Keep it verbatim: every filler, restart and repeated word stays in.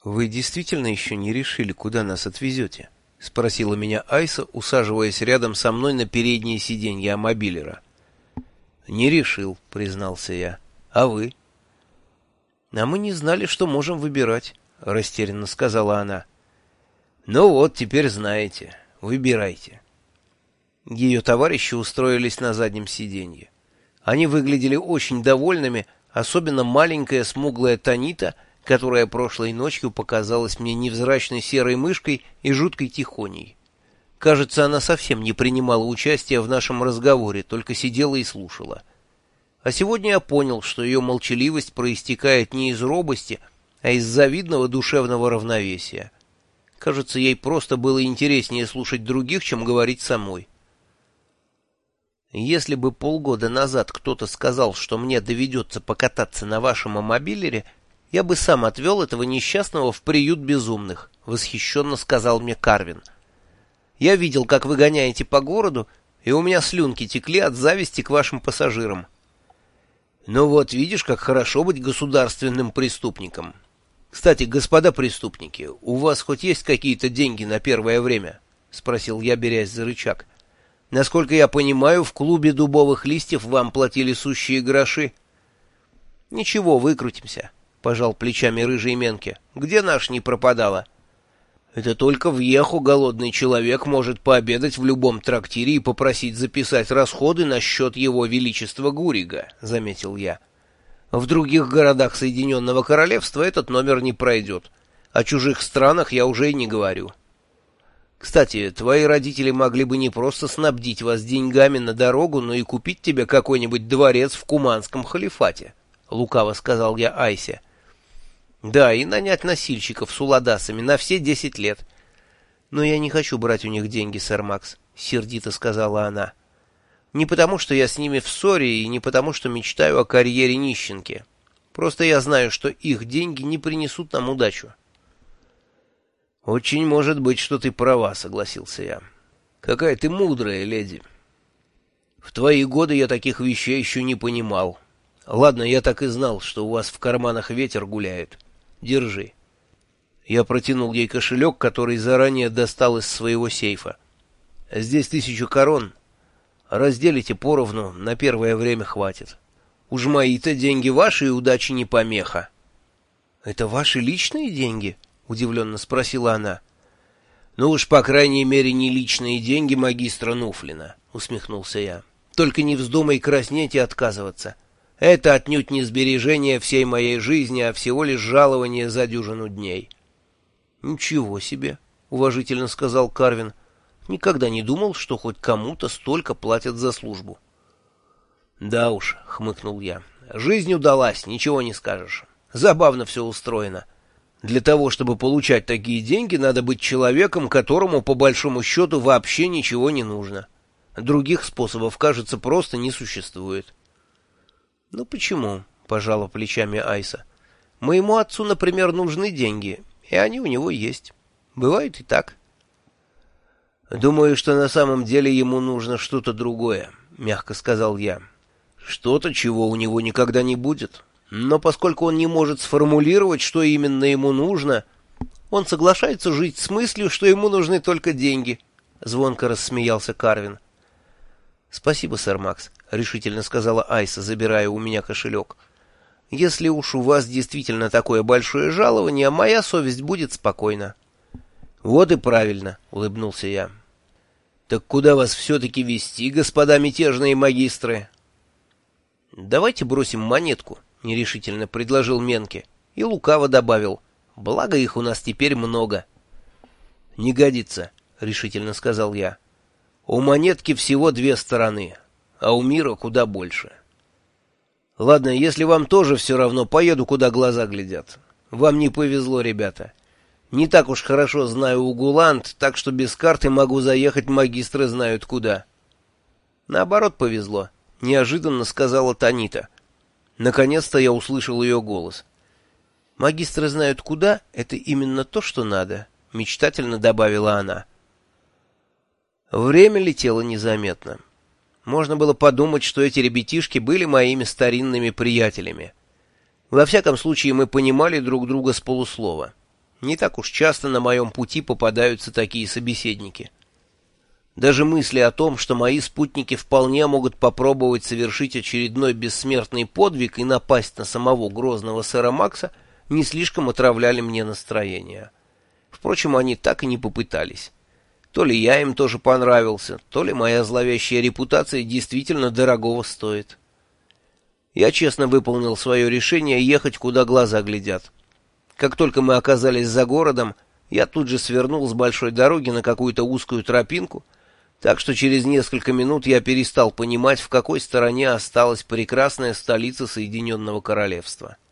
«Вы действительно еще не решили, куда нас отвезете?» — спросила меня Айса, усаживаясь рядом со мной на переднее сиденье мобилера. «Не решил», — признался я. «А вы?» «А мы не знали, что можем выбирать», — растерянно сказала она. «Ну вот, теперь знаете. Выбирайте». Ее товарищи устроились на заднем сиденье. Они выглядели очень довольными, особенно маленькая смуглая Танита, которая прошлой ночью показалась мне невзрачной серой мышкой и жуткой тихоней. Кажется, она совсем не принимала участия в нашем разговоре, только сидела и слушала. А сегодня я понял, что ее молчаливость проистекает не из робости, а из завидного душевного равновесия. Кажется, ей просто было интереснее слушать других, чем говорить самой. Если бы полгода назад кто-то сказал, что мне доведется покататься на вашем мобилере, я бы сам отвел этого несчастного в приют безумных, — восхищенно сказал мне Карвин. Я видел, как вы гоняете по городу, и у меня слюнки текли от зависти к вашим пассажирам. Ну вот, видишь, как хорошо быть государственным преступником. Кстати, господа преступники, у вас хоть есть какие-то деньги на первое время? — спросил я, берясь за рычаг. Насколько я понимаю, в клубе дубовых листьев вам платили сущие гроши. — Ничего, выкрутимся, — пожал плечами рыжий Менке. — Где наш не пропадала? — Это только в Еху голодный человек может пообедать в любом трактире и попросить записать расходы на счет его величества Гурига, — заметил я. В других городах Соединенного Королевства этот номер не пройдет. О чужих странах я уже и не говорю. Кстати, твои родители могли бы не просто снабдить вас деньгами на дорогу, но и купить тебе какой-нибудь дворец в Куманском халифате, — лукаво сказал я Айсе. Да, и нанять носильщиков с уладасами на все десять лет. Но я не хочу брать у них деньги, сэр Макс, — сердито сказала она. Не потому, что я с ними в ссоре, и не потому, что мечтаю о карьере нищенки. Просто я знаю, что их деньги не принесут нам удачу. «Очень может быть, что ты права», — согласился я. «Какая ты мудрая, леди. В твои годы я таких вещей еще не понимал. Ладно, я так и знал, что у вас в карманах ветер гуляет. Держи». Я протянул ей кошелек, который заранее достал из своего сейфа. «Здесь тысячу корон. Разделите поровну, на первое время хватит. Уж мои-то деньги ваши, и удачи не помеха». «Это ваши личные деньги?» — удивленно спросила она. «Ну уж, по крайней мере, не личные деньги магистра Нуфлина», — усмехнулся я. «Только не вздумай краснеть и отказываться. Это отнюдь не сбережение всей моей жизни, а всего лишь жалование за дюжину дней». «Ничего себе», — уважительно сказал Карвин. «Никогда не думал, что хоть кому-то столько платят за службу». «Да уж», — хмыкнул я, — «жизнь удалась, ничего не скажешь. Забавно все устроено. Для того, чтобы получать такие деньги, надо быть человеком, которому, по большому счету, вообще ничего не нужно. Других способов, кажется, просто не существует». «Ну почему?» — пожала плечами Айса. «Моему отцу, например, нужны деньги, и они у него есть. Бывает и так». «Думаю, что на самом деле ему нужно что-то другое», — мягко сказал я. «Что-то, чего у него никогда не будет». Но поскольку он не может сформулировать, что именно ему нужно, он соглашается жить с мыслью, что ему нужны только деньги. Звонко рассмеялся Карвин. «Спасибо, сэр Макс», — решительно сказала Айса, забирая у меня кошелек. «Если уж у вас действительно такое большое жалование, моя совесть будет спокойна». «Вот и правильно», — улыбнулся я. «Так куда вас все-таки везти, господа мятежные магистры?» «Давайте бросим монетку», — нерешительно предложил Менке и лукаво добавил. «Благо их у нас теперь много». «Не годится», — решительно сказал я. «У монетки всего две стороны, а у мира куда больше». «Ладно, если вам тоже все равно, поеду, куда глаза глядят. Вам не повезло, ребята. Не так уж хорошо знаю Угуланд, так что без карты могу заехать магистры знают куда». «Наоборот, повезло», — неожиданно сказала Танита. Наконец-то я услышал ее голос. «Магистры знают куда, это именно то, что надо», — мечтательно добавила она. Время летело незаметно. Можно было подумать, что эти ребятишки были моими старинными приятелями. Во всяком случае, мы понимали друг друга с полуслова. Не так уж часто на моем пути попадаются такие собеседники. Даже мысли о том, что мои спутники вполне могут попробовать совершить очередной бессмертный подвиг и напасть на самого грозного сэра Макса, не слишком отравляли мне настроение. Впрочем, они так и не попытались. То ли я им тоже понравился, то ли моя зловещая репутация действительно дорогого стоит. Я честно выполнил свое решение ехать, куда глаза глядят. Как только мы оказались за городом, я тут же свернул с большой дороги на какую-то узкую тропинку, так что через несколько минут я перестал понимать, в какой стороне осталась прекрасная столица Соединенного Королевства.